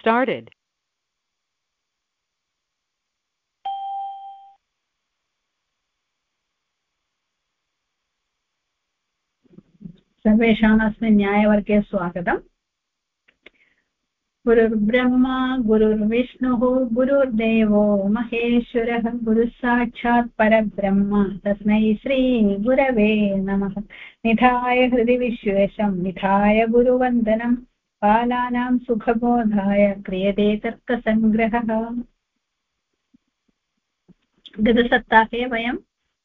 started. सर्वेषाम् अस्मिन् न्यायवर्गे स्वागतम्। गुरुर्ब्रह्मा गुरुर्विष्णुः गुरुर्देवो महेश्वरः गुरुः साक्षात् परब्रह्म तस्मै श्रीगुरवे नमः। निधाय हृदि विश्वेशं निधाय गुरुवन्दनं बालानां सुखबोधाय क्रियते तर्कसङ्ग्रहः। गतसप्ताहे वयं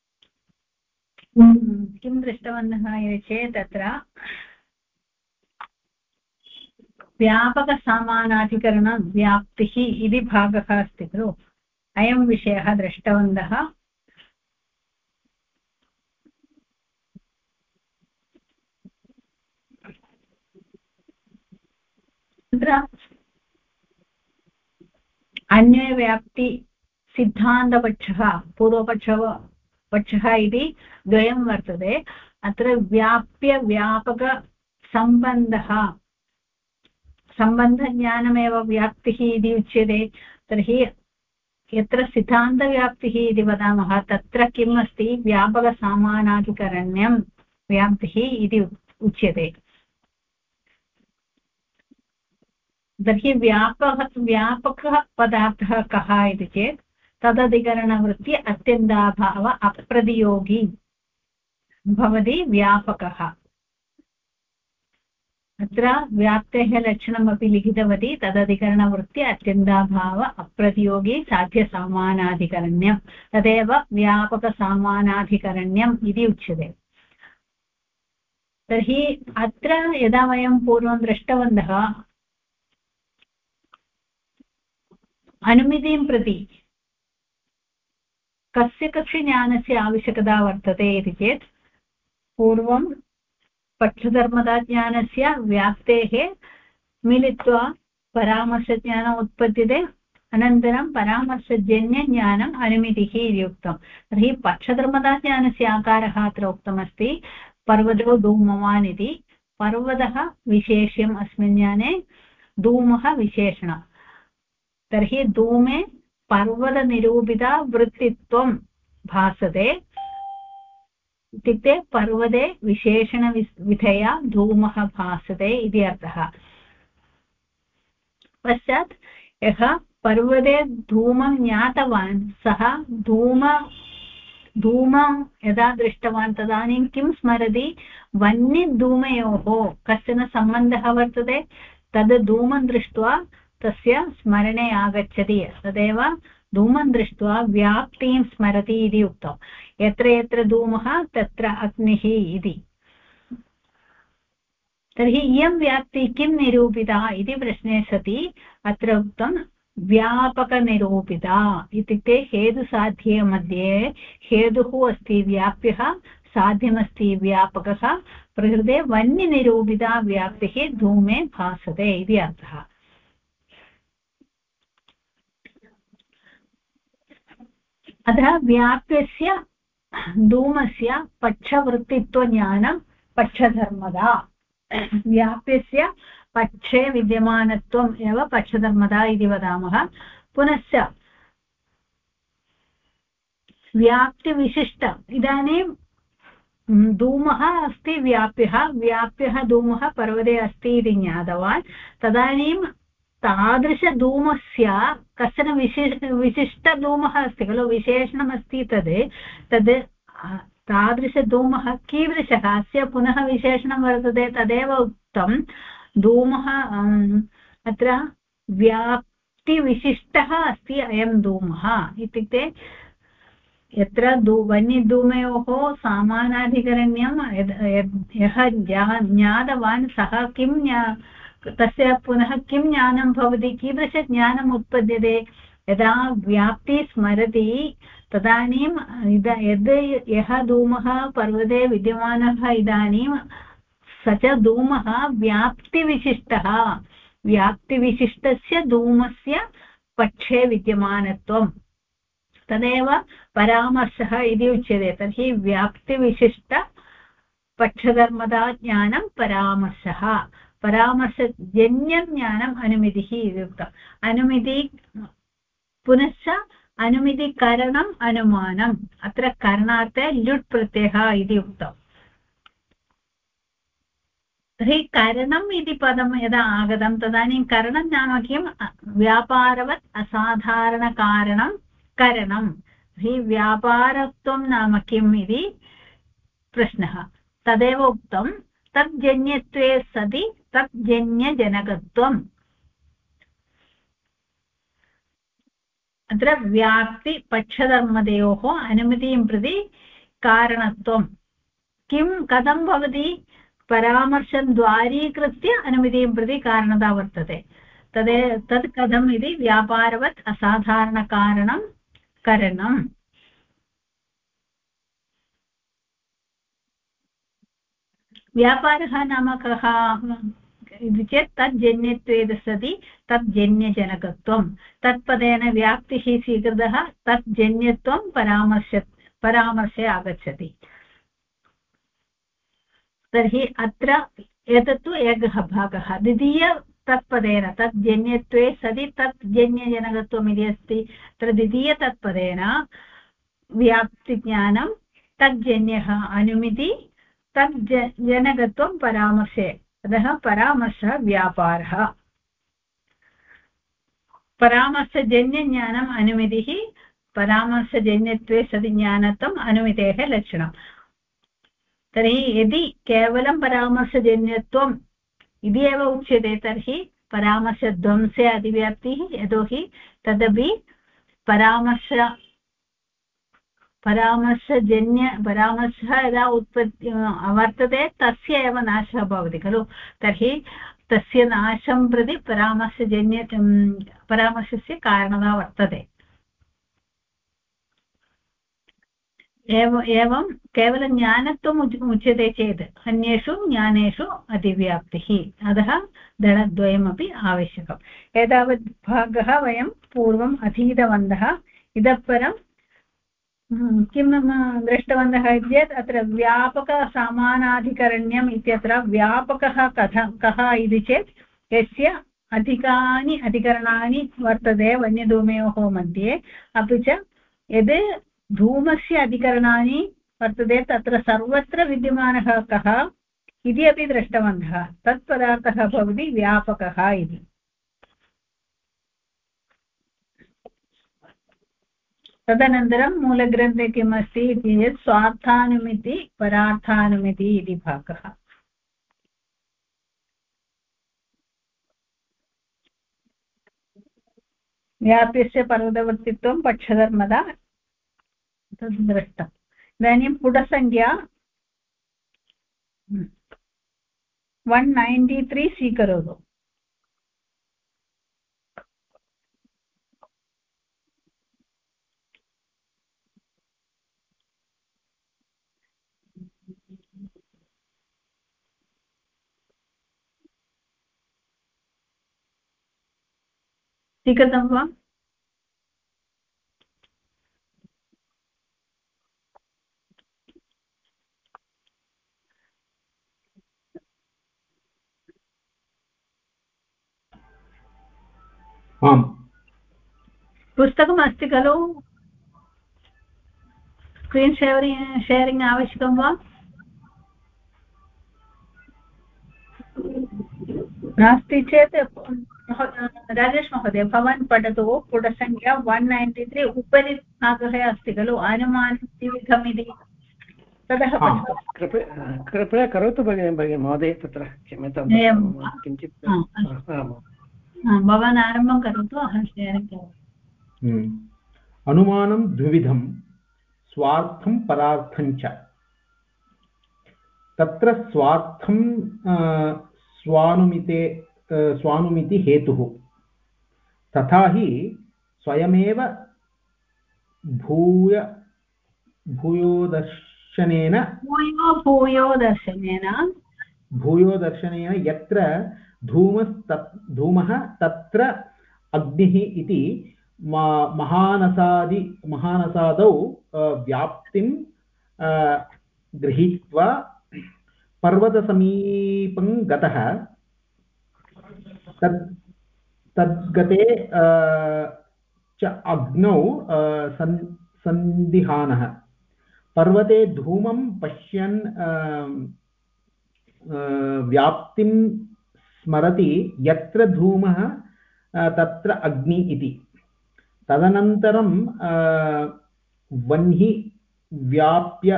किं दृष्टवन्तः इति चेत् तत्र व्यापकसामानाधिकरणं व्याप्तिः इति भागः अस्ति खलु। अयं विषयः दृष्टवन्तः। तत्र अन्यव्याप्तिसिद्धान्तपक्षः पूर्वपक्षः इति द्वयं वर्तते। अत्र सम्बन्धज्ञानमेव व्याप्तिः इति उच्यते। तर्हि यत्र सिद्धान्तव्याप्तिः इति वदामः तत्र किम् अस्ति, व्यापकसामानाधिकरण्यं व्याप्तिः इति उच्यते। तर्हि व्यापकः पदार्थः कः इति चेत् तदधिकरणवृत्ति अत्यन्ताभाव अप्रतियोगी भवति व्यापकः। अत्र व्याप्तेः लक्षणमपि लिखितवती। तदधिकरणवृत्ति अत्यन्ताभाव अप्रतियोगी साध्यसामानाधिकरण्यं तदेव व्यापकसामानाधिकरण्यम् इति उच्यते। तर्हि अत्र यदा वयं पूर्वं दृष्टवन्तः अनुमितिं प्रति कस्य ज्ञानस्य आवश्यकता वर्तते इति चेत् पूर्वं पक्षधर्मताज्ञानस्य व्याप्तेः मिलित्वा परामर्शज्ञानम् उत्पद्यते। अनन्तरं परामर्शजन्यज्ञानम् अनुमितिः इति उक्तं। तर्हि पक्षधर्मताज्ञानस्य आकारः अत्र उक्तमस्ति पर्वतो धूमवान् इति। पर्वतः विशेष्यम् अस्मिन् ज्ञाने, धूमः विशेषणं। तर्हि धूमे पर्वतनिरूपिता वृत्तित्वं भासते, इत्युक्ते पर्वते विशेषणविधया धूमः भासते इति अर्थः। पश्चात् यः पर्वते धूमं ज्ञातवान् सः धूमं यदा दृष्टवान् तदानीं किं स्मरति, वह्निधूमयोः कश्चन सम्बन्धः वर्तते। तद् धूमं दृष्ट्वा तस्य स्मरणे आगच्छति। तदेव धूमं दृष्ट्वा व्याप्तिं स्मरति इति उक्तम्। यत्र यत्र धूमः तत्र अग्निः इति। तर्हि इयं व्याप्तिः किं निरूपिता इति प्रश्ने सति अत्र उक्तं व्यापकनिरूपिता। इत्युक्ते हेतुसाध्ये मध्ये हेतुः अस्ति व्याप्यः, साध्यमस्ति व्यापकः, प्रकृते वह्निनिरूपिता व्याप्तिः धूमे भासते इति अर्थः। अतः व्याप्यस्य धूमस्य पक्षवृत्तित्वज्ञानं पक्षधर्मदा। व्याप्यस्य पक्षे विद्यमानत्वम् एव पक्षधर्मदा इति वदामः। पुनश्च व्याप्तिविशिष्ट, इदानीं धूमः अस्ति व्याप्यः धूमः पर्वते अस्ति इति ज्ञातवान्। तदानीं तादृशधूमस्य कश्चन विशिष्टधूमः अस्ति खलु, विशेषणमस्ति। तद् तादृशधूमः कीदृशः, अस्य पुनः विशेषणं वर्तते। तदेव उक्तं धूमः अत्र व्याप्तिविशिष्टः अस्ति अयं धूमः। इत्युक्ते यत्र वह्निधूमयोः सामानाधिकरण्यं यः ज्ञातवान् सः किं तस्य पुनः किं ज्ञानं भवति, कीदृशज्ञानम् उत्पद्यते। यदा व्याप्ति स्मरति तदानीं यद् यः धूमः पर्वते विद्यमानः इदानीं स च धूमः व्याप्तिविशिष्टः। व्याप्तिविशिष्टस्य धूमस्य पक्षे विद्यमानत्वं तदेव परामर्शः इति उच्यते। तर्हि व्याप्तिविशिष्ट पक्षधर्मता ज्ञानं परामर्शः। परामर्शजन्यं ज्ञानम् अनुमितिः इति उक्तम् अनुमिति पुनश्च अनुमितिकरणम् अनुमानम् अत्र करणार्थे ल्युट् प्रत्ययः इति उक्तम् तर्हि करणम् इति पदं यदा आगतं तदानीं करणं नाम किं व्यापारवत् असाधारणकारणं करणं हि व्यापारत्वं नाम किम् इति प्रश्नः तदेव उक्तं तज्जन्यत्वे सति तज्जन्यजनकत्वम् अत्र व्याप्तिपक्षधर्मयोः अनुमतिं प्रति कारणत्वं किं कथं भवति परामर्शं द्वारीकृत्य अनुमतिं प्रति कारणता वर्तते तत् कथम् इति व्यापारवत् असाधारणकारणं करणम् व्यापारः नाम कः इति चेत् तज्जन्यत्वे सति तज्जन्यजनकत्वं तत्पदेन व्याप्तिः स्वीकृतः तज्जन्यत्वं परामर्शे आगच्छति तर्हि अत्र एतत्तु एकः भागः द्वितीय तत्पदेन तज्जन्यत्वे सति तज्जन्यजनकत्वम् इति अस्ति तत्र द्वितीयतत्पदेन व्याप्तिज्ञानं तज्जन्यः अनुमिति तज्जनकत्वं परामर्शे अतः परामर्शः व्यापारः परामर्शजन्यज्ञानम् अनुमितिः परामर्शजन्यत्वे सति ज्ञानत्वम् अनुमितेः लक्षणम् तर्हि यदि केवलं परामर्शजन्यत्वम् इति एव उच्यते तर्हि परामर्शध्वंसे अधिव्याप्तिः यतोहि तदपि परामर्शः यदा उत्पत्ति वर्तते तस्य एव नाशः भवति खलु तर्हि तस्य नाशं प्रति परामर्शस्य कारणता वर्तते एवं केवलं ज्ञानत्वम् उच्यते चेत् अन्येषु ज्ञानेषु अतिव्याप्तिः अतः दलद्वयमपि आवश्यकम् एतावत् भागः वयं पूर्वम् अधीतवन्तः इतः परं किं दृष्टवन्तः चेत् अत्र व्यापकसमानाधिकरण्यम् इत्यत्र व्यापकः कः इति चेत् यस्य अधिकानि अधिकरणानि वर्तते वन्यधूमयोः मध्ये अपि च यद् धूमस्य अधिकरणानि वर्तते तत्र सर्वत्र विद्यमानः कः इति अपि दृष्टवन्तः तत्पदार्थः भवति व्यापकः इति तदनन्तरं मूलग्रन्थे किम् अस्ति इति चेत् स्वार्थानुमिति परार्थानुमिति इति भागः व्याप्यस्य पर्वतवर्तित्वं पक्षधर्मदा तद् दृष्टम् इदानीं पुटसङ्ख्या 193 स्वीकरोतु स्वीकृतं वा आम् पुस्तकम् अस्ति खलु स्क्रीन् शेरिङ्ग् आवश्यकं वा नास्ति चेत् राजेश महोदय भवान् पठतु पुटसङ्ख्या 193 उपरि भागः अस्ति खलु अनुमानद्विविधम् इति ततः कृपया करोतु भगिनि महोदय तत्र क्षम्यतां किञ्चित् भवान् आरम्भं करोतु अहं शेरिङ्ग् करोमि अनुमानं द्विविधं स्वार्थं परार्थं च तत्र स्वार्थं स्वानुमिति हेतुः तथा हि स्वयमेव भूयो दर्शनेन यत्र धूमः तत्र अग्निः इति महानसादौ व्याप्तिं गृहीत्वा पर्वतसमीपं गतः तद् तद्गते च अग्नौ सन्दिहानः पर्वते धूमं पश्यन् व्याप्तिं स्मरति यत्र धूमः तत्र अग्नि इति तदनन्तरं वह्नि व्याप्य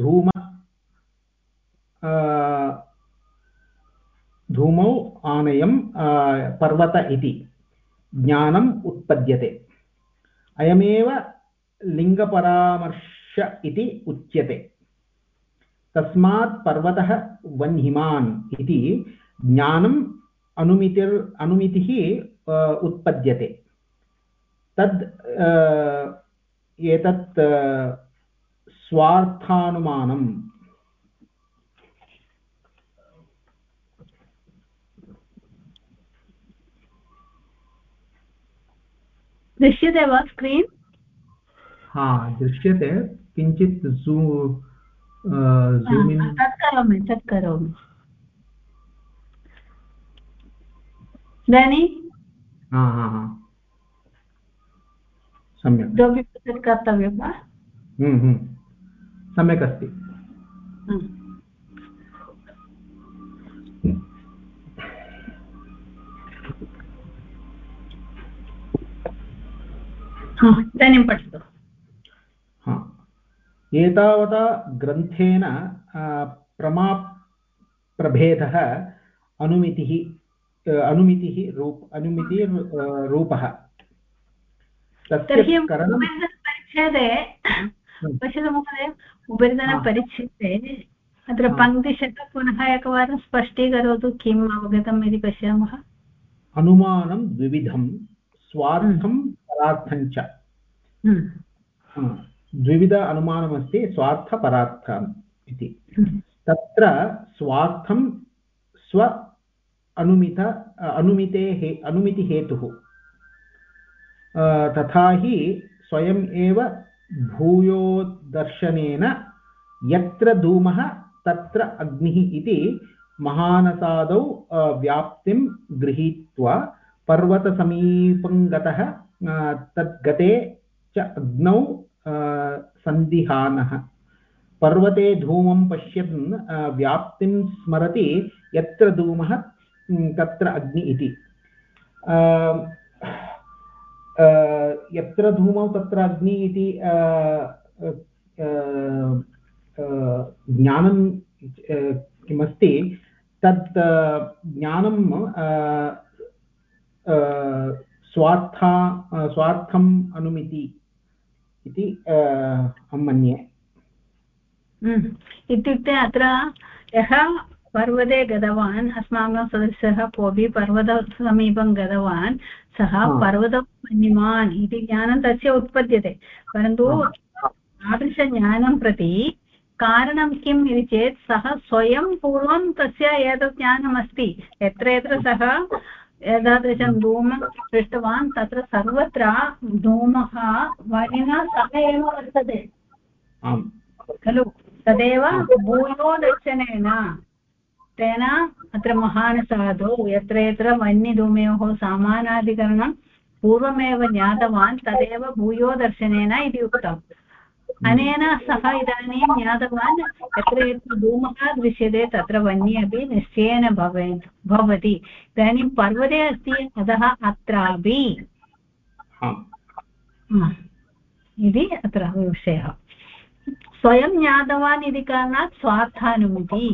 धूमौ आनयं पर्वत इति ज्ञानम् उत्पद्यते अयमेव लिङ्गपरामर्श इति उच्यते तस्मात् पर्वतः वह्निमान् इति ज्ञानम् अनुमितिः उत्पद्यते तद् एतत् स्वार्थानुमानम् दृश्यते वा स्क्रीन् हा दृश्यते किञ्चित् ज़ूम् इन् तत् करोमि इदानीं सम्यक् इतोपि तत् कर्तव्यं वा सम्यक् अस्ति इदानीं पठतु एतावता ग्रन्थेन प्रभेदः अनुमितिः रूपः तर्हि उपरितनपरिच्छेदे पश्यतु महोदय उपरितनपरिच्छेदे अत्र पङ्क्तिशः पुनः एकवारं स्पष्टीकरोतु किम् अवगतम् इति पश्यामः अनुमानं द्विविधं स्वार्थं परार्थं च द्विविध अनुमानमस्ति स्वार्थपरार्थम् इति तत्र स्वार्थं स्व अनुमितिहेतुः तथा हि स्वयम् एव भूयोदर्शनेन यत्र धूमः तत्र अग्निः इति महानसादौ व्याप्तिं गृहीत्वा पर्वतसमीपं गतः तद्गते च अग्नौ सन्दिहानः पर्वते धूमं पश्यन् व्याप्तिं स्मरति यत्र धूमः तत्र अग्नि इति यत्र धूमौ तत्र अग्नि इति ज्ञानं किमस्ति तत् ज्ञानं स्वार्थम् अनुमिति इति अहं मन्ये इत्युक्ते अत्र यः पर्वते गतवान् अस्माकं सदस्यः कोऽपि पर्वतसमीपं गतवान् सः पर्वतवह्निमान् इति ज्ञानं तस्य उत्पद्यते परन्तु तादृशज्ञानं प्रति कारणं किम् इति चेत् सः स्वयं पूर्वं तस्य एतत् ज्ञानमस्ति यत्र यत्र सः एतादृशं धूमं दृष्टवान् तत्र सर्वत्र धूमः वह्निना सह एव वर्तते खलु तदेव भूयो दर्शनेन तेन अत्र महानसादौ यत्र यत्र वह्निधूमयोः समानाधिकरणं पूर्वमेव ज्ञातवान् तदेव भूयो दर्शनेन इति उक्तम् अनेन सः इदानीं ज्ञातवान् यत्र यत्र धूमः दृश्यते तत्र वह्निः अपि निश्चयेन भवति इदानीं पर्वते अस्ति अतः अत्रापि इति अत्र विषयः स्वयं ज्ञातवान् इति कारणात् स्वार्थानुमिति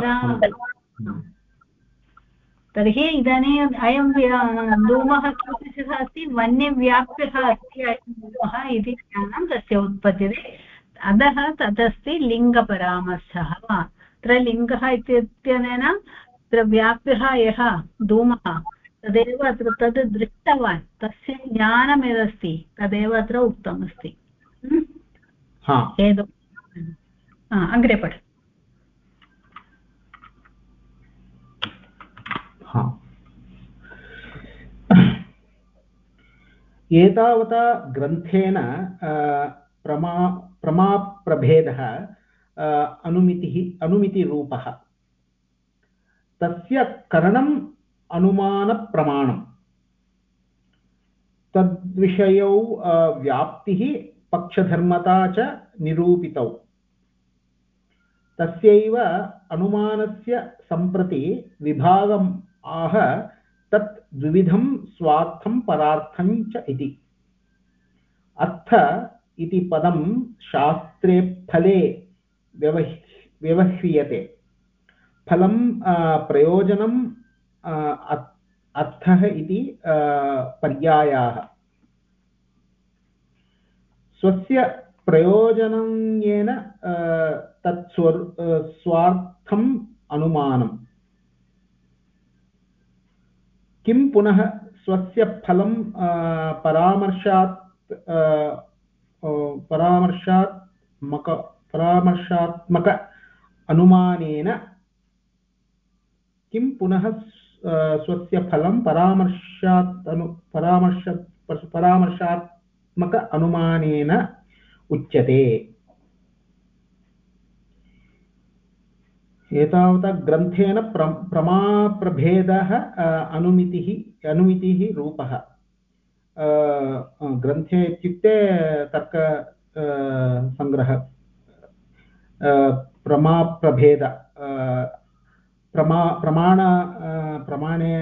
तर्हि इदानीम् अयं धूमः कीदृशः अस्ति वह्निव्याप्यः अस्ति अयं धूमः इति ज्ञानं तस्य उत्पद्यते अतः तदस्ति लिङ्गपरामर्शः अत्र लिङ्गः इत्यनेन अत्र व्याप्यः यः धूमः तदेव अत्र तद् दृष्टवान् तस्य ज्ञानं यदस्ति तदेव अत्र उक्तमस्ति अग्रे पठ एतावता ग्रन्थेन प्रमाप्रभेदः अनुमितिरूपः तस्य करणम् अनुमानप्रमाणम् तद्विषयौ व्याप्तिः पक्षधर्मता च निरूपितौ तस्यैव अनुमानस्य सम्प्रति विभागम् आह तत् द्विविधं स्वार्थं परार्थं च इति अर्थ इति पदं शास्त्रे फले व्यवह्रियते फलं प्रयोजनं अर्थः इति पर्यायाः स्वस्य प्रयोजनेन तत् स्वार्थम् अनुमानम् किं पुनः स्वस्य फलं परामर्शात्मक अनुमानेन किं पुनः स्वस्य फलं परामर्शात्मक अनुमानेन उच्यते एतावता ग्रन्थेन प्रमाप्रभेदः अनुमितिः रूपः ग्रन्थे इत्युक्ते तर्क संग्रह प्रमाप्रभेद प्रमाणे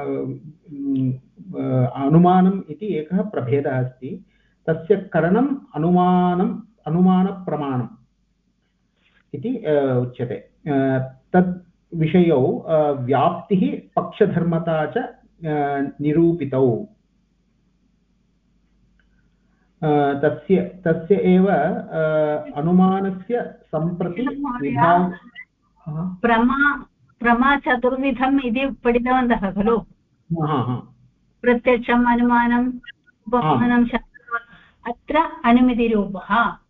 अनुमानम् इति एकः प्रभेदः अस्ति तस्य करणम् अनुमानप्रमाणम् इति उच्यते तद् विषयौ व्याप्तिः पक्षधर्मता च निरूपितौ तस्य एव अनुमानस्य सम्प्रति प्रमा चतुर्विधम् इति पठितवन्तः खलु प्रत्यक्षम् अनुमानम् उपमानं अत्र अनुमितिरूपः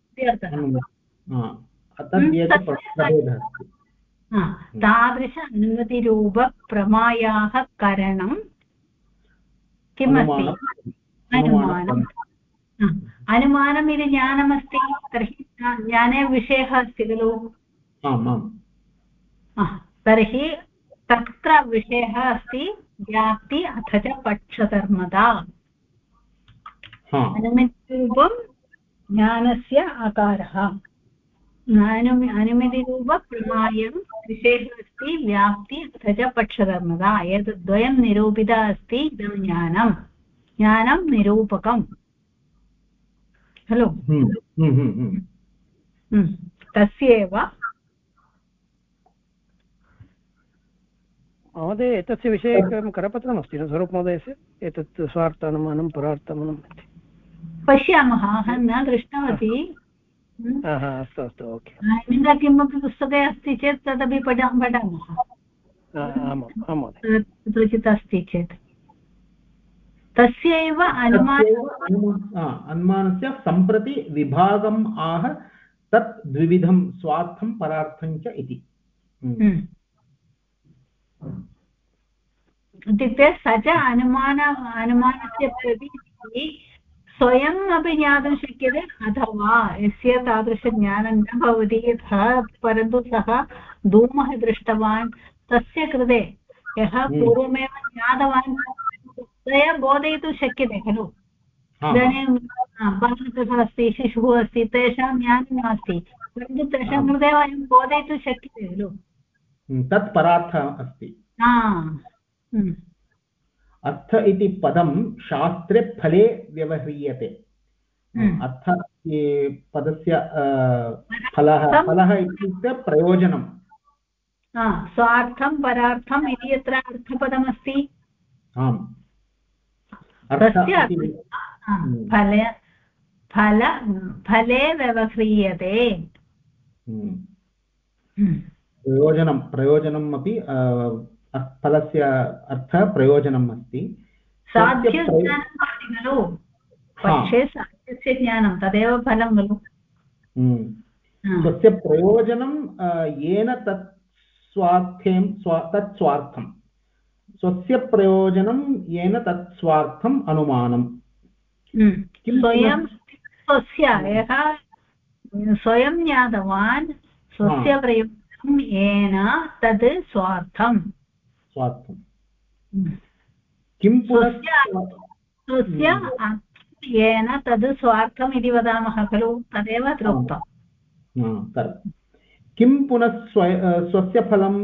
तादृश अनुमतिरूपप्रमायाः करणं किमस्ति अनुमानम् अनुमानम् इति ज्ञानमस्ति तर्हि ज्ञाने विषयः अस्ति खलु तर्हि तत्र विषयः अस्ति व्याप्ति अथ च पक्षधर्मता अनुमितिरूपं ज्ञानस्य आकारः अनुमितिरूपप्रमायं विशेषः अस्ति व्याप्ति अथ च पक्षधर्मता एतद् द्वयं निरूपिता अस्ति इदं ज्ञानं निरूपकम् खलु तस्यैव महोदय एतस्य विषये एकं करपत्रमस्ति न स्वरूपमहोदयस्य एतत् स्वार्थानुमानं परार्थानुमानम् इति पश्यामः अहं न दृष्टवती अस्तु अस्तु ओके अन्यथा किमपि पुस्तके अस्ति चेत् तदपि पठामः कुत्रचित् अस्ति चेत् तस्यैव अनुमानस्य सम्प्रति विभागम् आह तत् द्विविधं स्वार्थं परार्थं च इति इत्युक्ते स च अनुमानस्य प्रतीतिः स्वयम् अपि ज्ञातुं शक्यते अथवा यस्य तादृशज्ञानं न भवति यथा परन्तु सः धूमः दृष्टवान् तस्य कृते यः पूर्वमेव ज्ञातवान् तया बोधयितुं शक्यते खलु इदानीं बालकः अस्ति शिशुः अस्ति तेषां ज्ञानं नास्ति परन्तु तेषां कृते वयं बोधयितुं शक्यते खलु तत् परार्थः अस्ति अर्थ इति पदं शास्त्रे फले व्यवह्रियते अर्थ पदस्य फलः इत्युक्ते प्रयोजनं स्वार्थं परार्थम् इति यत्र अर्थपदमस्ति आम् फले व्यवह्रियते प्रयोजनम् अपि फलस्य अर्थः प्रयोजनम् अस्ति साध्यज्ञानं भवति खलु पक्षे साध्यस्य ज्ञानं तदेव फलं खलु स्वस्य प्रयोजनं येन तत् स्वार्थं स्वस्य प्रयोजनं येन तत् स्वार्थम् अनुमानम् स्वयं स्वस्य यः स्वयं ज्ञातवान् स्वस्य प्रयोजनं येन तद् स्वार्थम् किं पुनः स्वस्य येन तद् स्वार्थम् इति वदामः खलु तदेव अत्र उक्तम् किं पुनः स्वस्य फलं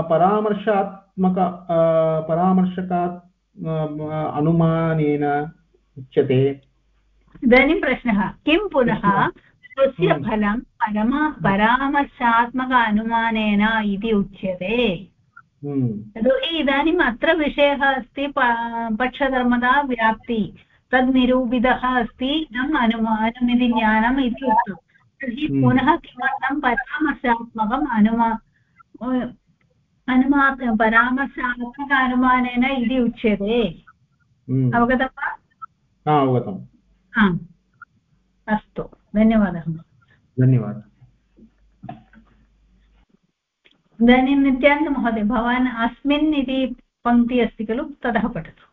परामर्शकात् अनुमानेन उच्यते। इदानीं प्रश्नः किं पुनः स्वस्य फलं परामर्शात्मक अनुमानेन इति उच्यते। यतोहि इदानीम् अत्र विषयः अस्ति पक्षधर्मदा व्याप्ति तद् निरूपितः अस्ति इदम् अनुमिति ज्ञानम् इति उक्तं तर्हि पुनः किमर्थं परामर्शात्मकम् परामर्शात्मक अनुमानेन इति उच्यते। अवगतं वा? अवगतम्। अस्तु धन्यवादः। इदानीं नित्यानन्द महोदय भवान् अस्मिन् इति पङ्क्ति अस्ति खलु ततः पठतु।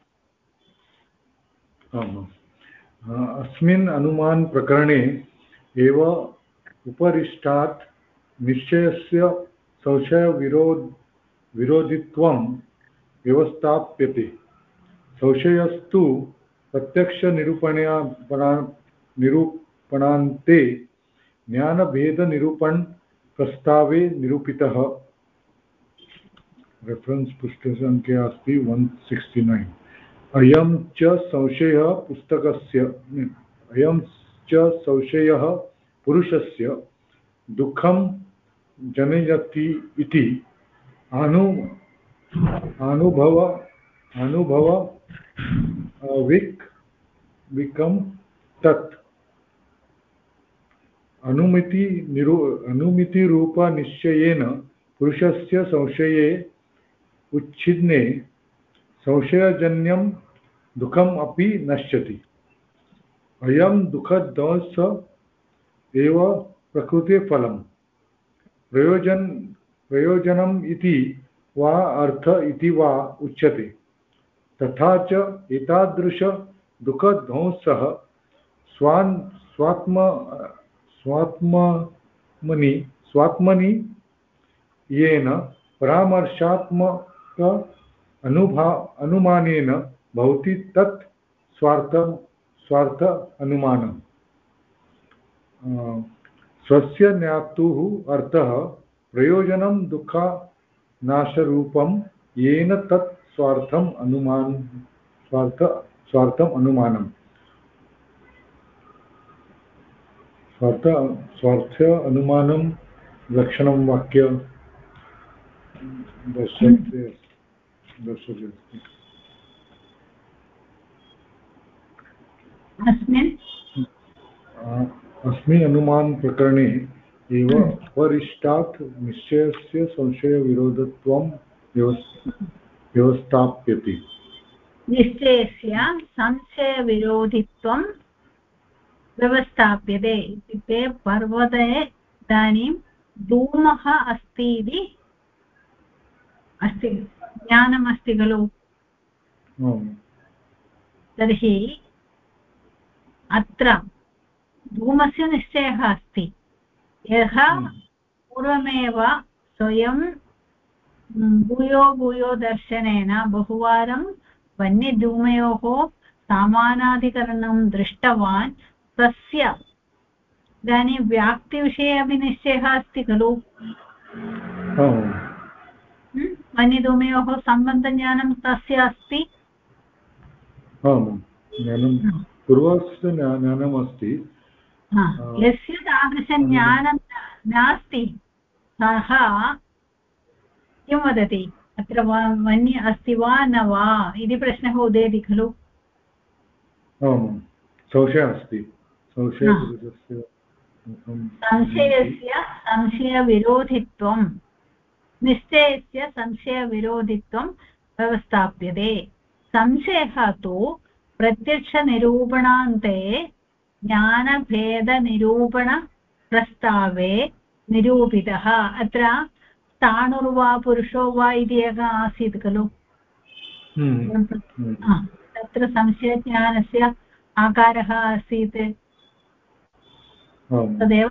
अस्मिन् अनुमान प्रकरणे एव उपरिष्टात् निश्चयस्य संशयविरोधित्वं व्यवस्थाप्यते। संशयस्तु प्रत्यक्षनिरूपणान्ते ज्ञानभेदनिरूपण प्रस्तावे निरूपितः। रेफरेन्स् पुस्तकसङ्ख्या अस्ति 169। अयं च संशयः पुरुषस्य दुःखं जनयति इति विकं तत् अनुमितिरूपनिश्चयेन पुरुषस्य संशये उच्छिन्ने संशयजन्यं दुःखम् अपि नश्यति। अयं दुःखध्वंस एव प्रकृतिफलं प्रयोजनम् इति वा अर्थ इति वा उच्यते। तथा च एतादृश दुःखध्वंसः स्वात्मनि येन परामर्शात्मक अनुमानेन भवति तत् स्वार्थ अनुमानम्। स्वस्य ज्ञातुः अर्थः प्रयोजनं दुःखनाशरूपं येन तत् स्वार्थम् अनुमानम्। स्वार्थ अनुमानं लक्षणं वाक्य दर्शते अस्ति। अस्मिन् अनुमान प्रकरणे एव परिष्टात् निश्चयस्य संशयविरोधत्वं व्यवस्थाप्यते। निश्चयस्य संशयविरोधित्वं व्यवस्थाप्यते इत्युक्ते पर्वते इदानीं धूमः अस्ति इति अस्ति ज्ञानम् अस्ति खलु। तर्हि अत्र धूमस्य निश्चयः अस्ति। यः पूर्वमेव स्वयं भूयो दर्शनेन बहुवारं वह्निधूमयोः समानाधिकरणं दृष्टवान् तस्य इदानीं व्याप्तिविषये अपि निश्चयः अस्ति खलु। वह्निधूमयोः सम्बन्धज्ञानं तस्य अस्ति। पूर्वस्य ज्ञानम् अस्ति। यस्य तादृशज्ञानं नास्ति सः किं वदति अत्र वह्नि अस्ति वा न वा इति प्रश्नः उदेति खलु। संशयः अस्ति। संशयस्य संशयविरोधित्वं निश्चयस्य संशयविरोधित्वं व्यवस्थाप्यते। संशयः तु प्रत्यक्षनिरूपणान्ते ज्ञानभेदनिरूपणप्रस्तावे निरूपितः। अत्र स्थाणुर्वा पुरुषो वा इति एकः आसीत् खलु। तत्र संशयज्ञानस्य आकारः आसीत् तदेव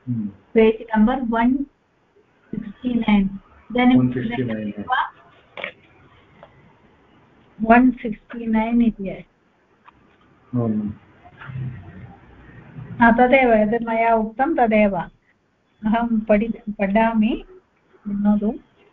पेज् नम्बर् 169। इदानीं 169 इति तदेव यद् मया उक्तं तदेव अहं पठामि शृणोतु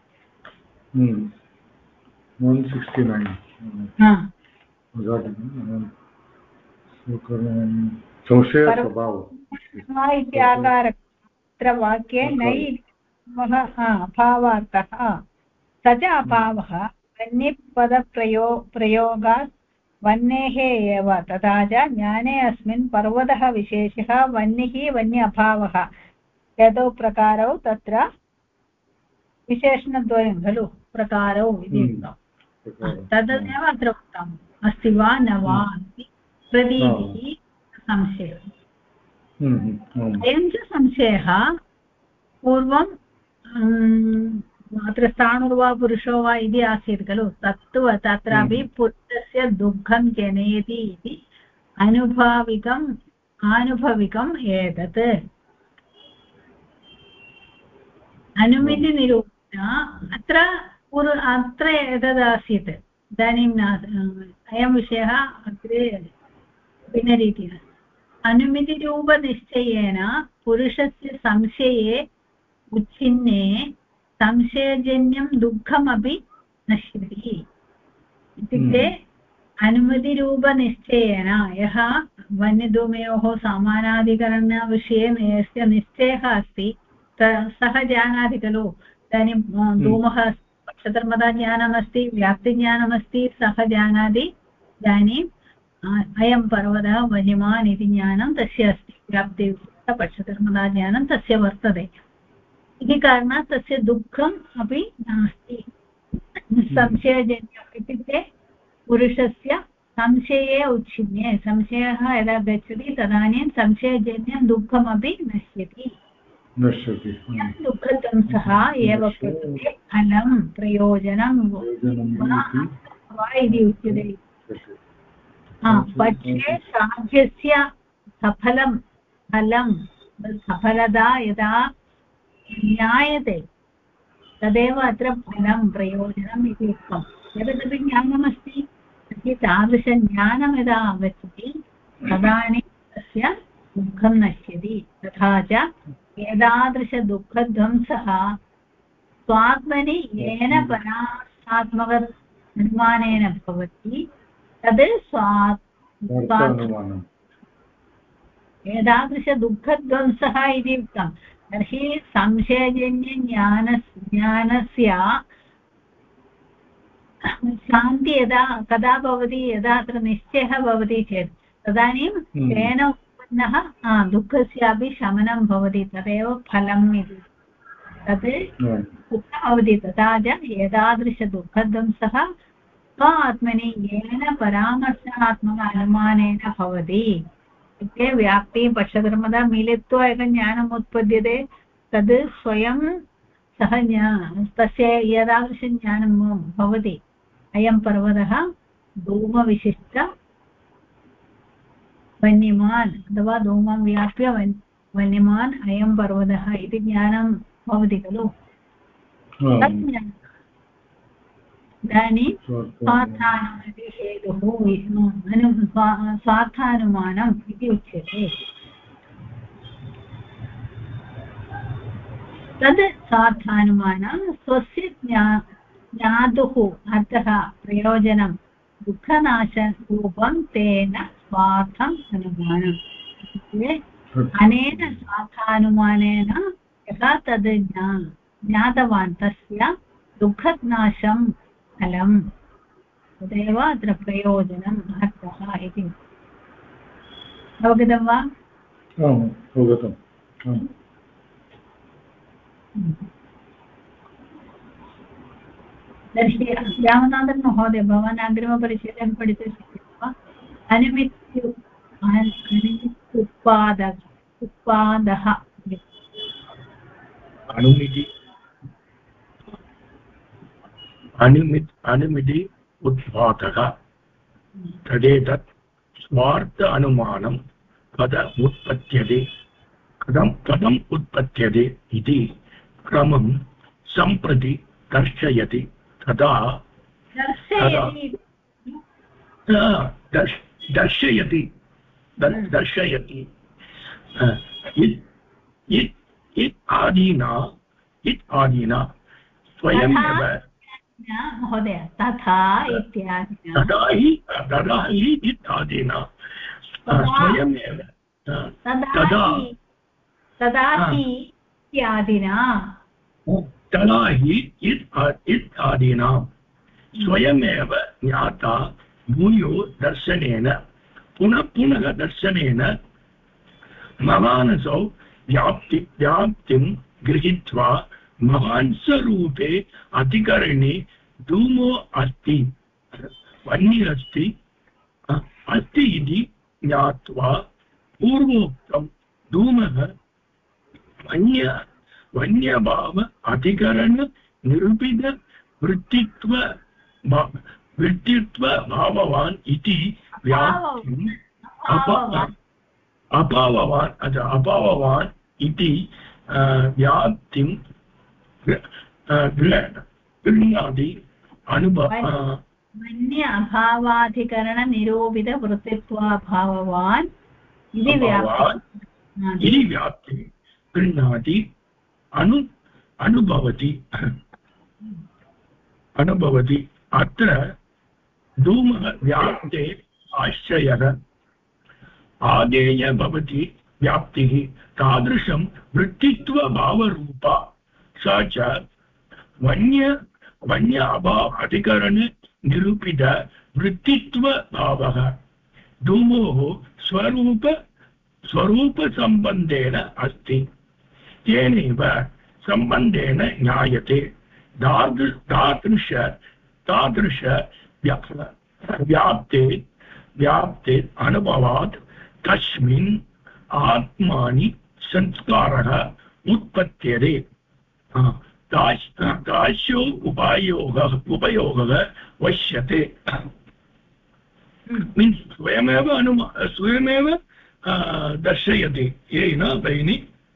169 इत्याकारः अत्र वाक्ये नै अभावार्थः स च अभावः वह्निपदप्रयोगात् वह्नेः एव तथा च ज्ञाने अस्मिन् पर्वतः विशेषः वह्निः वह्नि अभावः यतो प्रकारौ तत्र विशेषणद्वयं खलु प्रकारौ इति उक्तम् तदेव अत्र उक्तम् अस्ति वा न वा इति प्रतीतिः संशयः अयं च संशयः पूर्वं अत्र स्थाणुर्वा पुरुषो वा इति आसीत् खलु तत्तु तत्रापि पुरुषस्य दुःखं जनयति इति आनुभविकम् एतत् अनुमिति निरूपण अत्र एतदासीत् इदानीं अयं विषयः अग्रे भिन्नरीत्या अनुमितिरूपनिश्चयेन पुरुषस्य संशये उच्छिन्ने संशयजन्यं दुःखमपि नश्यति इत्युक्ते अनुमतिरूपनिश्चयेन यः वन्यधूमयोः समानाधिकरणविषये यस्य निश्चयः अस्ति सः जानाति खलु इदानीं धूमः पक्षधर्मता ज्ञानमस्ति व्याप्तिज्ञानमस्ति सः जानाति इदानीम् अयं पर्वतः वन्यमान् इति ज्ञानं तस्य अस्ति व्याप्तिपक्षधर्मता ज्ञानं तस्य वर्तते इति कारणात् तस्य दुःखम् अपि नास्ति संशयजन्यम् इत्युक्ते पुरुषस्य संशये उच्छिन्ने संशयः यदा गच्छति तदानीं संशयजन्यं दुःखमपि नश्यति दुःखध्वंसः एव प्रकृते फलं प्रयोजनं वा इति उच्यते पक्षे साध्यस्य सफलं फलं सफलता यदा ज्ञायते तदेव अत्र फलं प्रयोजनम् इति उक्तं यदपि ज्ञानमस्ति तर्हि तादृशज्ञानं यदा आगच्छति तदानीं तस्य दुःखं नश्यति तथा च एतादृशदुःखध्वंसः स्वात्मनि येन परार्थात्मकनिर्माणेन भवति तद् एतादृशदुःखध्वंसः इति उक्तं तर्हि संशयजन्यज्ञानस्य शान्ति कदा भवति यदा अत्र निश्चयः भवति चेत् तदानीं तेन उत्पन्नः दुःखस्यापि शमनं भवति तदेव फलम् इति तद् कुत्र भवति तथा च एतादृशदुःखध्वंसः आत्मनि येन परामर्शात्मक अनुमानेन भवति इत्युक्ते व्याप्ति पक्षधर्मता मिलित्वा एकं ज्ञानम् उत्पद्यते तद् स्वयं सः तस्य एतादृशं ज्ञानं भवति अयं पर्वतः धूमविशिष्ट वन्यमान् अथवा धूमं व्याप्य वन्यमान् अयं पर्वतः इति ज्ञानं भवति खलु तत् ज्ञानम् इदानीं स्वार्थानुमतिहेतुः स्वार्थानुमानम् इति उच्यते तद् स्वार्थानुमानं स्वस्य ज्ञातुः अर्थः प्रयोजनं दुःखनाशरूपं तेन स्वार्थम् अनुमानम् इत्युक्ते अनेन स्वार्थानुमानेन यः तद् ज्ञातवान् तस्य दुःखनाशं फलम् तदेव अत्र प्रयोजनम् अर्थः इति अवगतं वा अवगतम् तर्हि रामनाथन् महोदय भवान् अग्रिमपरिच्छेदं पठितुं शक्यते वा उत्पादः अनुमिति उत्पादः तदेतत् स्वार्थ अनुमानं कथम् उत्पद्यते इति क्रमं सम्प्रति दर्शयति तदा दर्शयति दर्शयति इत् आदीना स्वयमेव महोदय तथा इत्यादिना तदा हि इत् आदीना स्वयमेव तदा हि इत्यादिना तदा हि इत् आदीना स्वयमेव ज्ञाता भूयो दर्शनेन पुनः दर्शनेन महानसौ व्याप्तिं गृहीत्वा महांसरूपे अधिकरणे धूमो अस्ति वह्निरस्ति अस्ति इति ज्ञात्वा पूर्वोक्तं धूमः वन्यभाव अधिकरण निरूपित वृत्तित्व भाववान् इति व्याप्तिम् अभाववान् इति व्याप्तिं गृह्णाति वन्य अभावाधिकरणनिरूपितवृत्तित्वाभाववान् इति व्याप्तिं गृह्णाति अनुभवति अत्र धूमः व्याप्ते आश्रयः आदेय भवति व्याप्तिः तादृशं वृत्तित्वभावरूपा सा च वन्य अभाव अधिकरण निरूपित वृत्तित्वभावः धूमोः स्वरूपसम्बन्धेन अस्ति तेनैव सम्बन्धेन ज्ञायते तादृश व्याप्ते अनुभवात् तस्मिन् आत्मानि संस्कारः उत्पद्यते तास्यो उपयोगः वश्यते मीन्स् स्वयमेव दर्शयति येन भगिनी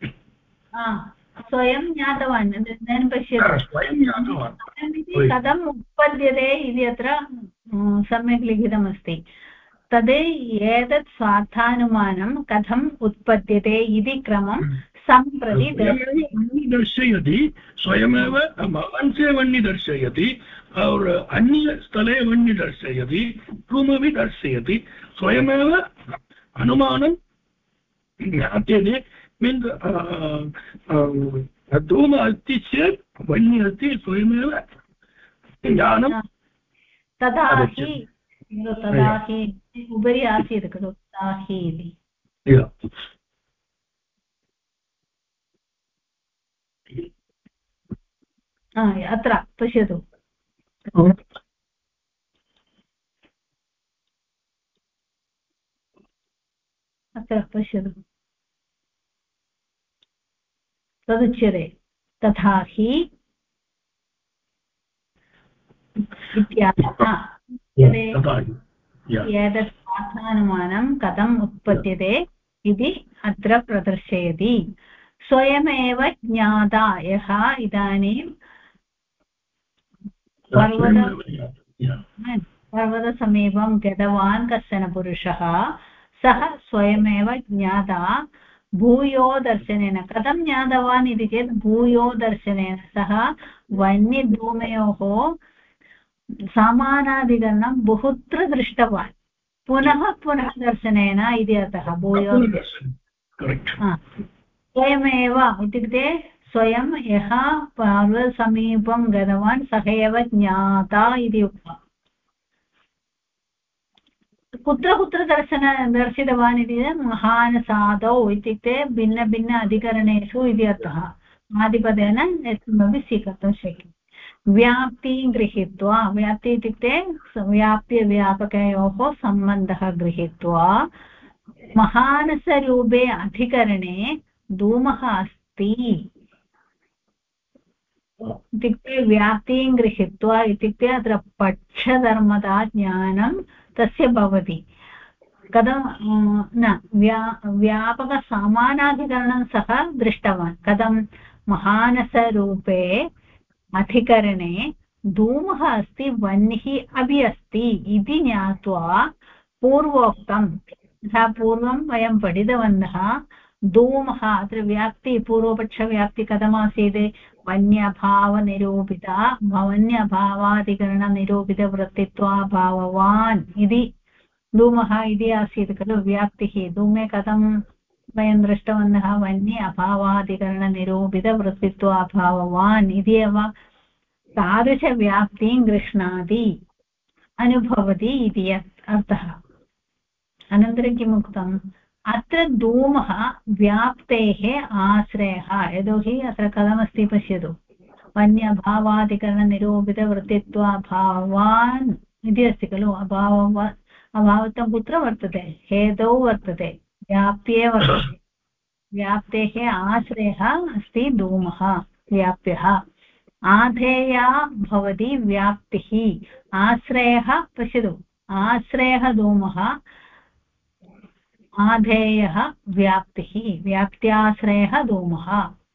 स्वयं ज्ञातवान् इदानीं पश्यतु स्वयं ज्ञातवान् कथम् उत्पद्यते इति अत्र सम्यक् लिखितमस्ति तद् एतत् स्वार्थानुमानं कथम् उत्पद्यते इति क्रमं सम्प्रति दर्शयति स्वयमेव मनसे वह्नि दर्शयति और अन्य स्थले वह्नि दर्शयति किमपि दर्शयति स्वयमेव अनुमानं ज्ञायते मीन्स् धूम अस्ति चेत् वह्नि अस्ति स्वयमेव ज्ञानं तदा हि उपरि आसीत् खलु तदा हि इति अत्र पश्यतु अत्र पश्यतु तदुच्यते तथा हि एतत् स्वार्थानुमानं कथम् उत्पद्यते इति अत्र प्रदर्शयति स्वयमेव ज्ञाता यः इदानीं पर्वतसमीपं गतवान् कश्चन पुरुषः सः स्वयमेव ज्ञाता भूयो दर्शनेन कथं ज्ञातवान् इति चेत् भूयो दर्शनेन सः वह्निधूमयोः समानाधिकरणं बहुत्र दृष्टवान् पुनः दर्शनेन इति अर्थः भूयो स्वयमेव इत्युक्ते स्वयं यः पर्वतसमीपं गतवान् सः एव ज्ञाता इति उक्तम् कुत्र दर्शितवान् इति महानसादौ इत्युक्ते भिन्न अधिकरणेषु इति अर्थः आदिपदेन यत्किमपि स्वीकर्तुं शक्यते व्याप्तिं गृहीत्वा व्याप्ति इत्युक्ते व्याप्यव्यापकयोः सम्बन्धः गृहीत्वा महानसरूपे अधिकरणे धूमः अस्ति इत्युक्ते व्याप्तिं गृहीत्वा इत्युक्ते अत्र पक्षधर्मता ज्ञानं तस्य भवति कथं न व्यापकसमानाधिकरणं सः दृष्टवान् कथं महानसरूपे अधिकरणे धूमः अस्ति वह्निः अपि अस्ति इति ज्ञात्वा पूर्वोक्तं यथा पूर्वं वयं पठितवन्तः धूमः अत्र व्याप्ति पूर्वपक्षव्याप्ति कथमासीत् वन्यभावनिरूपिता वन्यभावाधिकरणनिरूपितवृत्तित्वाभाववान् इति धूमः इति आसीत् खलु व्याप्तिः धूमे कथं वयं दृष्टवन्तः वन्य अभावाधिकरणनिरूपितवृत्तित्वाभाववान् इति एव तादृशव्याप्तिं गृह्णाति अनुभवति इति अर्थः अनन्तरं किम् उक्तम् अत्र धूमः व्याप्तेः आश्रयः यतोहि अत्र कथमस्ति पश्यतु वन्यभावादिकरणनिरूपितवृत्तित्वाभावान् इति अस्ति खलु अभावत्वं कुत्र वर्तते हेतौ वर्तते व्याप्ये वर्तते व्याप्तेः आश्रयः अस्ति धूमः व्याप्यः आधेया भवति व्याप्तिः आश्रयः पश्यतु आश्रयः धूमः आधेयः व्याप्तिः व्याप्त्याश्रयः धूमः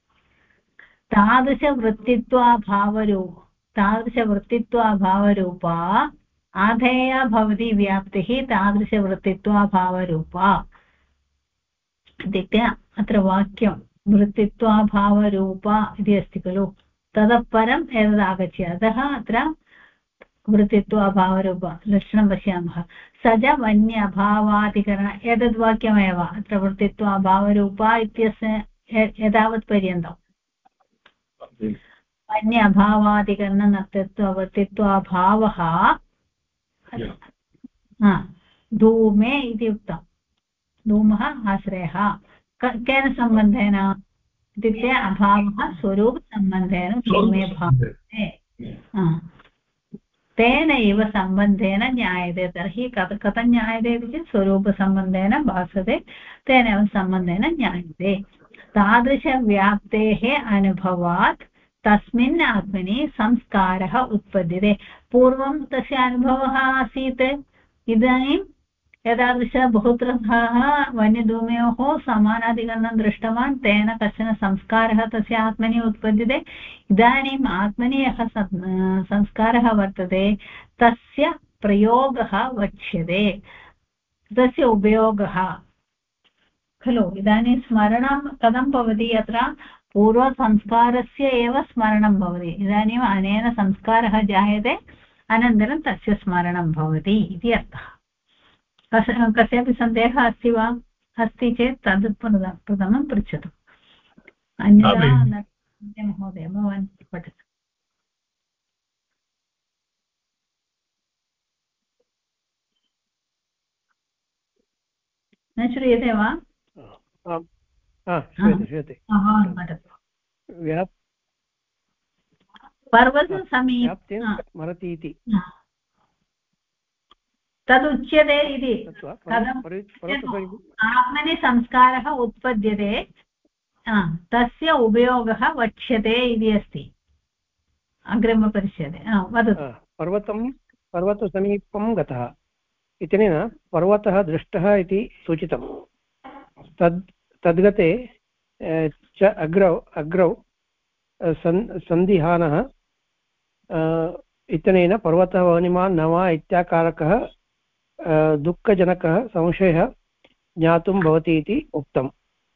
तादृशवृत्तित्वाभावरूपा आधेया भवति व्याप्तिः तादृशवृत्तित्वाभावरूपा इत्युक्ते अत्र वाक्यं वृत्तित्वाभावरूपा इति अस्ति खलु ततः परम् एतदागच्छति अतः अत्र वृत्तित्वाभावरूप लक्षणं पश्यामः सज वन्य अभावादिकरण एतद्वाक्यमेव अत्र वृत्तित्वाभावरूपा इत्यस्य एतावत् पर्यन्तं वन्य अभावादिकरणनर्तत्ववृत्तित्वाभावः धूमे इति उक्तं धूमः आश्रयः केन सम्बन्धेन इत्युक्ते अभावः स्वरूपसम्बन्धेन धूमे भासते तेनैव सम्बन्धेन ज्ञायते तर्हि कथं ज्ञायते इति चेत् स्वरूपसम्बन्धेन भासते तेनैव सम्बन्धेन ज्ञायते तादृशव्याप्तेः अनुभवात् तस्मिन् आत्मनि संस्कारः उत्पद्यते पूर्वं तस्य अनुभवः आसीत् इदानीं एतादृश बहुत्रः वन्यधूमयोः समानाधिकरणं दृष्टवान् तेन कश्चन संस्कारः तस्य आत्मनि उत्पद्यते इदानीम् आत्मनि यः संस्कारः वर्तते तस्य प्रयोगः वक्ष्यते तस्य उपयोगः खलु इदानीं स्मरणं कथं भवति अत्र पूर्वसंस्कारस्य एव स्मरणं भवति इदानीम् अनेन संस्कारः जायते अनन्तरं तस्य स्मरणं भवति इति अर्थः कस्यापि सन्देहः अस्ति वा अस्ति चेत् तद् प्रथमं पृच्छतु अन्यथा महोदय भवान् पठतु न श्रूयते वा श्रूयते भवान् पठतु पर्वतसमीपे स्मरति इति तदुच्यते इति आत्मनि संस्कारः उत्पद्यते तस्य उपयोगः वक्ष्यते इति अस्ति अग्रिमपरिच्छेदे वदतु पर्वतसमीपं गतः इत्यनेन पर्वतः दृष्टः इति सूचितं तद्गते च अग्रौ सन्धिहानः इत्यनेन पर्वतः वह्निमान् न वा इत्याकारकः दुःखजनकः संशयः ज्ञातुं भवति इति उक्तम्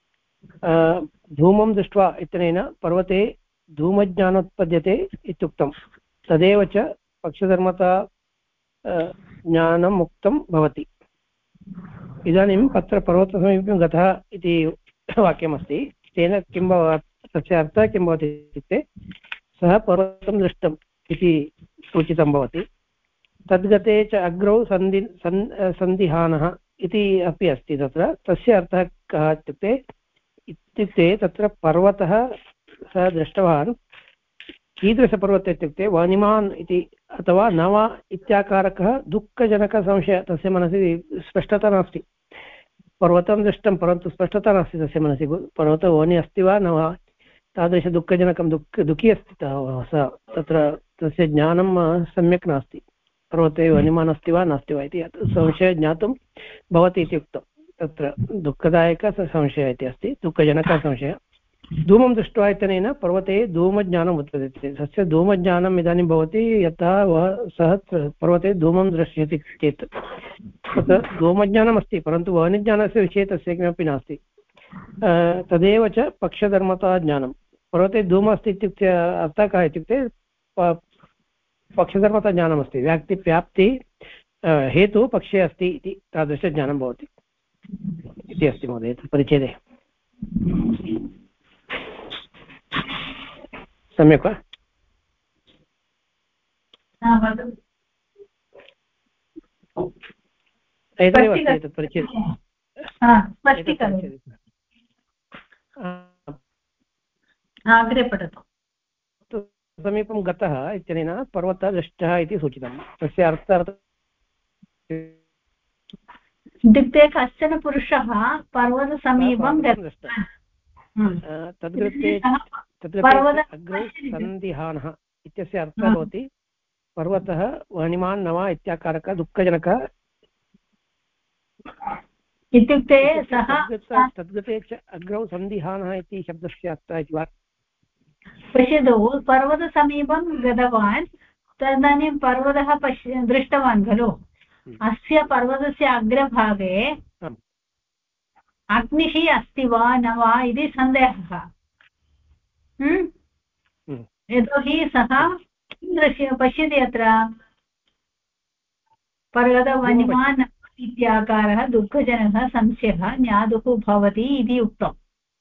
धूमं दृष्ट्वा इत्यनेन पर्वते धूमज्ञानोत्पद्यते इत्युक्तं तदेव च पक्षधर्मता ज्ञानम् उक्तं भवति इदानीम् अत्र पर्वतसमीपं गतः इति वाक्यमस्ति तेन किं तस्य अर्थः किं भवति इत्युक्ते सः पर्वतं दृष्टम् इति सूचितं भवति तद्गते च अग्रौ सन्धिहानः इति अपि अस्ति तत्र तस्य अर्थः कः इत्युक्ते तत्र पर्वतः सः दृष्टवान् कीदृशपर्वतः इत्युक्ते वह्निमान् इति अथवा न वा इत्याकारकः दुःखजनकसंशयः तस्य मनसि स्पष्टता नास्ति पर्वतं दृष्टं परन्तु स्पष्टता नास्ति तस्य मनसि पर्वतो वह्नि अस्ति वा न वा तादृशदुःखजनकं दुःखी अस्ति सः तत्र तस्य ज्ञानं सम्यक् नास्ति पर्वते वह्निमान् अस्ति वा नास्ति वा इति संशयः ज्ञातुं भवति इति उक्तं तत्र दुःखदायकः संशयः इति अस्ति दुःखजनकः संशयः धूमं दृष्ट्वा इत्यनेन पर्वते धूमज्ञानम् उत्पद्यते तस्य धूमज्ञानम् इदानीं भवति यथा सः पर्वते धूमं दृश्यते चेत् तत् धूमज्ञानमस्ति परन्तु वह्निज्ञानस्य विषये तस्य किमपि नास्ति तदेव च पक्षधर्मताज्ञानं पर्वते धूमः अस्ति इत्युक्ते अर्थः कः इत्युक्ते पक्षधर्मताज्ञानमस्ति व्याप्ति हेतुः पक्षे अस्ति इति तादृशज्ञानं भवति इति अस्ति महोदय परिच्छेदे सम्यक् वा एतदेव अस्ति एतत् परिच्छेदः अग्रे पठतु समीपं गतः इत्यनेन पर्वतः दृष्टः इति सूचितं तस्य अर्थः इत्युक्ते कश्चन पुरुषः पर्वतसमीपं दृष्टः तद्कृते अग्रौ सन्दिहानः इत्यस्य अर्थः भवति पर्वतः वह्निमान् न वा इत्याकारकः दुःखजनकः इत्युक्ते सः तद्गते च अग्रौ सन्दिहानः इति शब्दस्य अर्थः इति वा पश्यतु पर्वतसमीपं गतवान् तदानीं पर्वतः दृष्टवान् खलु अस्य पर्वतस्य अग्रभागे अग्निः अस्ति वा न वा इति सन्देहः यतोहि सः किं पश्यति अत्र पर्वतवह्निमान् इत्याकारः दुःखजनकः संशयः ज्ञातुः भवति इति उक्तम्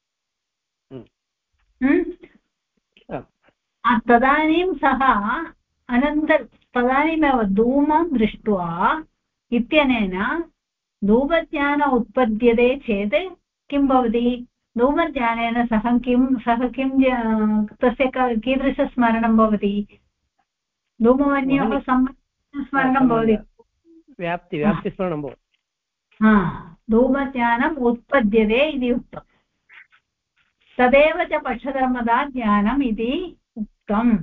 तदानीं सः तदानीमेव धूमं दृष्ट्वा इत्यनेन धूमज्ञान उत्पद्यते चेत् किं भवति धूमज्ञानेन सह किं तस्य कीदृशस्मरणं भवति धूमवन्योः स्मरणं भवति व्याप्तिस्मरणं भवति धूमज्ञानम् उत्पद्यते इति उक्तम् तदेव च पक्षधर्मता ज्ञानम् इति उक्तम्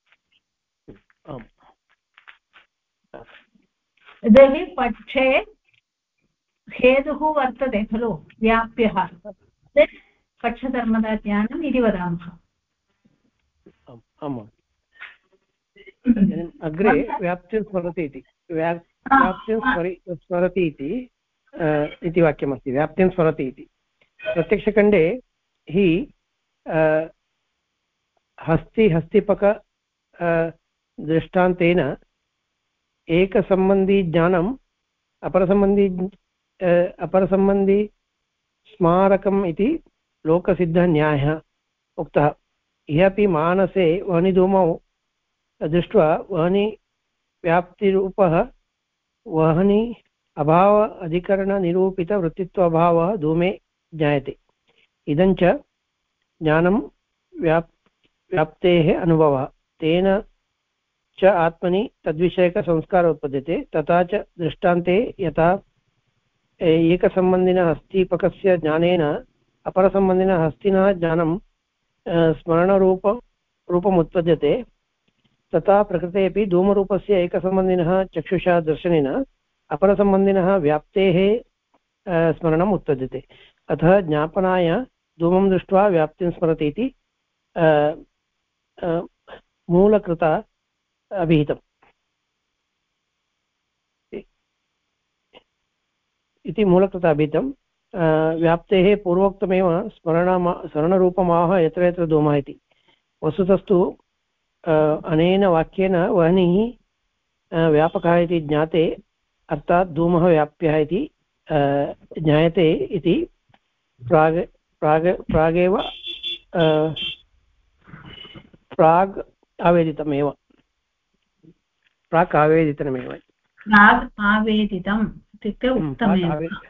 यदि पक्षे हेतुः वर्तते खलु व्याप्यः पक्षधर्मता ज्ञानम् इति वदामः अग्रे व्याप्तिं स्मरति इति व्याप्तिं स्मरति इति वाक्यमस्ति व्याप्तिं स्मरति इति प्रत्यक्षखण्डे हि हस्तिपक दृष्टान्तेन एकसम्बन्धी ज्ञानम् अपरसम्बन्धी स्मारकम् इति लोकसिद्धन्यायः उक्तः ह्यपि मानसे वह्निधूमौ दृष्ट्वा वह्निव्याप्तिरूपः वह्नि अभाव अधिकरणनिरूपितवृत्तित्वाभावः धूमे ज्ञायते इदञ्च ज्ञानं व्याप्तेः अनुभवः तेन च आत्मनि तद्विषयकसंस्कारः उत्पद्यते तथा च दृष्टान्ते यथा एकसम्बन्धिनः हस्तीपकस्य ज्ञानेन अपरसम्बन्धिनः हस्तिनः ज्ञानं स्मरणरूपम् उत्पद्यते तथा प्रकृतेऽपि धूमरूपस्य एकसम्बन्धिनः चक्षुषा दर्शनेन अपरसम्बन्धिनः व्याप्तेः स्मरणम् उत्पद्यते अतः ज्ञापनाय धूमं दृष्ट्वा व्याप्तिं स्मरति इति मूलकृता अभिहितम् इति मूलकृता अभिहितं व्याप्तेः पूर्वोक्तमेव स्मरणरूपमाह यत्र यत्र धूमः इति वस्तुतस्तु अनेन वाक्येन वह्निः व्यापकः इति ज्ञाते अर्थात् धूमः व्याप्यः इति ज्ञायते इति प्राग् आवेदितमेव प्राक् आवेदितमेव इत्युक्ते उक्तमेव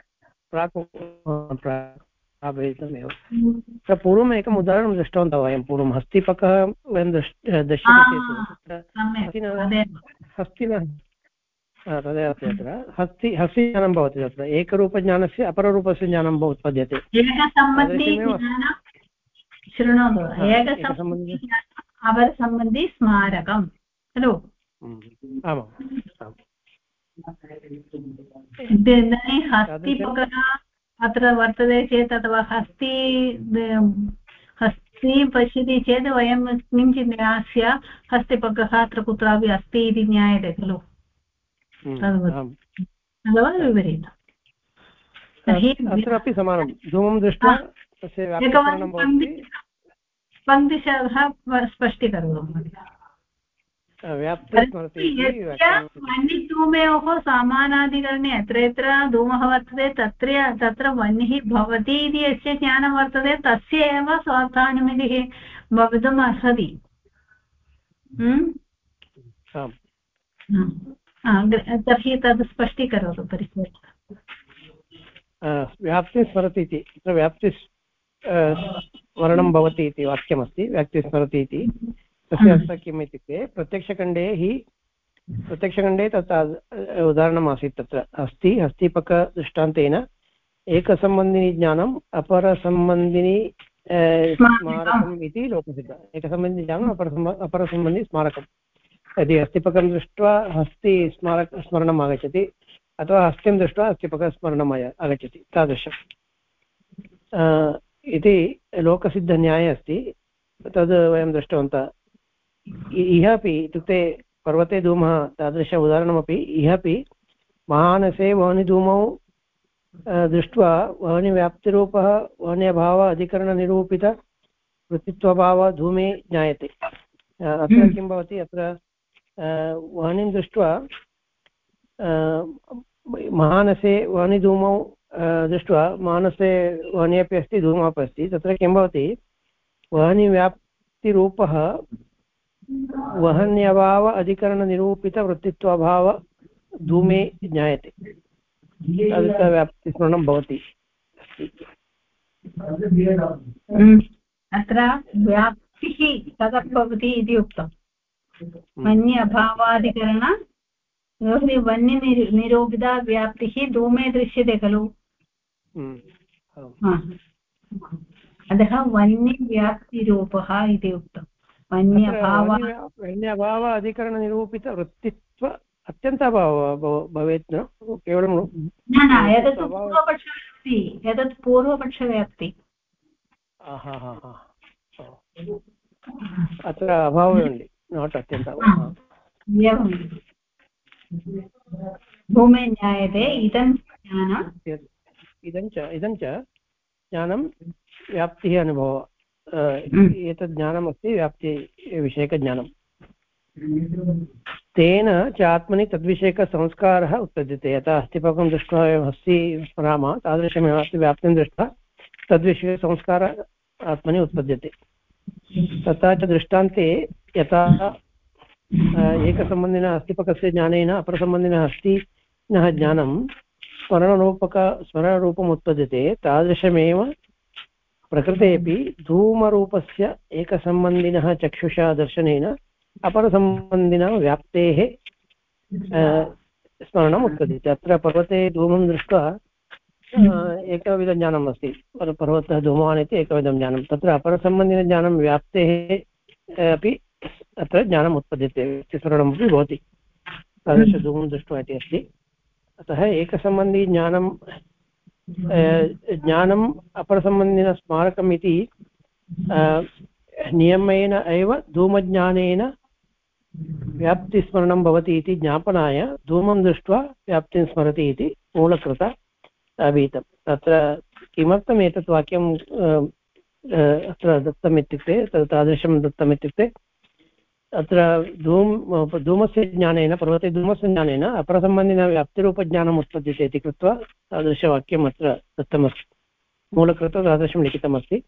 आवेदितमेव पूर्वम् एकम् उदाहरणं दृष्टवन्तः वयं पूर्वं हस्तिपकः वयं दृश्यते चेत् हस्तिनः तदेव तत्र हस्तिज्ञानं भवति तत्र एकरूपज्ञानस्य अपररूपस्य ज्ञानं उत्पद्यते शृणोतु अपरसम्बन्धी स्मारकं खलु आमाम् इदानीं हस्तिपकः अत्र वर्तते चेत् अथवा स्त्रीं पश्यति चेत् वयं किञ्चित् ज्ञास्य हस्तिपकः अत्र कुत्रापि अस्ति इति ज्ञायते खलु अथवा विपरीतम् तर्हि अत्रापि समानं धूमं दृष्ट्वा तस्य व्याप्तिस्मरणं भवति पङ्क्तिशः स्पष्टीकरोतु वह्निधूमयोः समानाधिकरणे यत्र यत्र धूमः वर्तते तत्र वह्निः भवति इति यस्य ज्ञानं वर्तते तस्य एव स्वार्थानुमतिः भवितुम् अर्हति तर्हि तद् स्पष्टीकरोतु व्याप्तिं स्मरति इति तत्र व्याप्तिस्मरणं भवति इति वाक्यमस्ति व्याप्तिं स्मरति इति तस्य अर्थः किम् इत्युक्ते प्रत्यक्षखण्डे तत् उदाहरणमासीत् तत्र हस्तिपकदृष्टान्तेन एकसम्बन्धिनी ज्ञानम् अपरसम्बन्धिनी स्मारकम् इति लोकसिद्धम् एकसम्बन्धिनी ज्ञानम् अपरसम्बन्धि स्मारकम् यदि हस्तिपकं दृष्ट्वा स्मरणम् आगच्छति अथवा हस्तिं दृष्ट्वा हस्तिपकस्मरणम् आगच्छति तादृशम् इति लोकसिद्धन्याये अस्ति तद् वयं दृष्टवन्तः इह अपि इत्युक्ते पर्वते धूमः तादृश उदाहरणमपि इह अपि महानसे वह्निधूमौ दृष्ट्वा वह्निव्याप्तिरूपः वह्न्यभाव अधिकरणनिरूपितवृत्तित्वभाव धूमे ज्ञायते अत्र किं भवति अत्र वह्निं दृष्ट्वा महानसे वह्निधूमौ दृष्ट्वा मानसे वह्नि अपि अस्ति धूमः अपि अस्ति तत्र किं भवति वह्निव्याप्तिरूपः वह्न्यभाव अधिकरणनिरूपितवृत्तित्वभाव धूमे ज्ञायते तादृशव्याप्तिस्मरणं भवति अत्र व्याप्तिः कथं भवति इति उक्तं वह्नि अभावाधिकरण वह्निनिरूपिता व्याप्तिः धूमे दृश्यते खलु अतः वह्निव्याप्तिरूपः इति उक्तम् वह्न्यभाव अधिकरणनिरूपितवृत्तित्व अत्यन्ताभावः भवेत् न केवलं न एतत् पूर्वपक्षव्याप्ति एतत् पूर्वपक्षव्याप्ति अत्र अभावः ओन्लि नाट् अत्यन्ताभावः एवं भूमे ज्ञायते इदं च ज्ञानं व्याप्तिः अनुभवः एतत् ज्ञानमस्ति व्याप्तिविषयकज्ञानं तेन च आत्मनि तद्विषयकसंस्कारः उत्पद्यते यथा हस्तिपकं दृष्ट्वा वयं हस्ति स्मरामः तादृशमेव व्याप्तिं दृष्ट्वा तद्विषयकसंस्कारः आत्मनि उत्पद्यते तथा च दृष्टान्ते यथा एकसम्बन्धिनः हस्तिपकस्य ज्ञानेन अपरसम्बन्धिनः हस्तिनः ज्ञानं स्मरणरूपम् उत्पद्यते तादृशमेव प्रकृतेपि धूमरूपस्य एकसम्बन्धिनः चक्षुषा दर्शनेन अपरसम्बन्धिनः व्याप्तेः स्मरणम् उत्पद्यते अत्र पर्वते धूमं दृष्ट्वा एकविधं ज्ञानम् अस्ति पर्वतः धूमवान् इति एकविधं ज्ञानं तत्र अपरसम्बन्धिनज्ञानं व्याप्तेः अपि अत्र ज्ञानम् उत्पद्यते स्मरणमपि भवति तादृशधूमं दृष्ट्वा इति अस्ति अतः एकसम्बन्धी ज्ञानम् अपरसम्बन्धिनः स्मारकम् इति नियमेन एव धूमज्ञानेन व्याप्तिस्मरणं भवति इति ज्ञापनाय धूमं दृष्ट्वा व्याप्तिं स्मरति इति मूलकृता अभीतं तत्र किमर्थम् एतत् वाक्यं अत्र दत्तम् इत्युक्ते तादृशं दत्तम् इत्युक्ते अत्र धूमस्य ज्ञानेन पर्वते धूमस्य ज्ञानेन अपरसम्बन्धिनः व्याप्तिरूपज्ञानम् उत्पद्यते इति कृत्वा तादृशवाक्यम् अत्र दत्तमस्ति मूलकृत्वा तादृशं लिखितमस्ति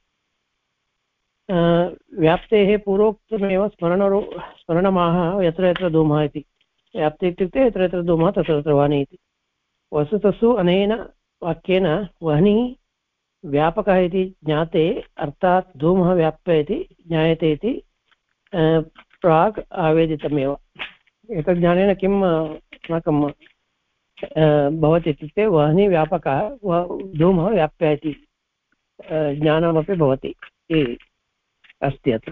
व्याप्तेः पूर्वोक्तमेव स्मरणमाह यत्र यत्र धूमः इति व्याप्ति इत्युक्ते यत्र यत्र धूमः तत्र तत्र वाणी इति वस्तुतस्तु अनेन वाक्येन वह्निः व्यापकः इति ज्ञाते अर्थात् धूमः व्याप्य इति ज्ञायते इति प्राक् आवेदितमेव एतत् ज्ञानेन किम् अस्माकं भवति इत्युक्ते वह्निः व्यापकः धूमः व्याप्य इति ज्ञानमपि भवति अस्ति अत्र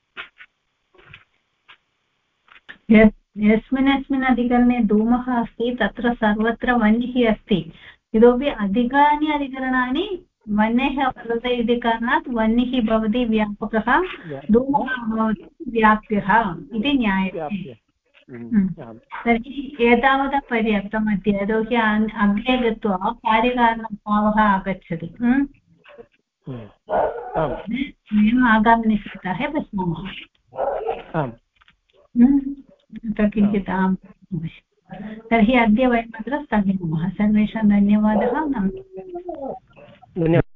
यस्मिन् अधिकरणे धूमः अस्ति तत्र सर्वत्र वह्निः अस्ति इतोपि अधिकानि अधिकरणानि वह्नेः वर्तते इति कारणात् वह्निः भवति व्यापकः धूमः भवति व्याप्यः इति ज्ञायते। तर्हि एतावता पर्याप्तम् अद्य, यतोहि अग्रे गत्वा कार्यकारणभावः आगच्छति। वयम् आगामिनिसप्ताहे पश्यामः। किञ्चित् आम् अवश्यम्। तर्हि अद्य वयम् अत्र स्थगयामः। सर्वेषां धन्यवादः। धन्यवादः।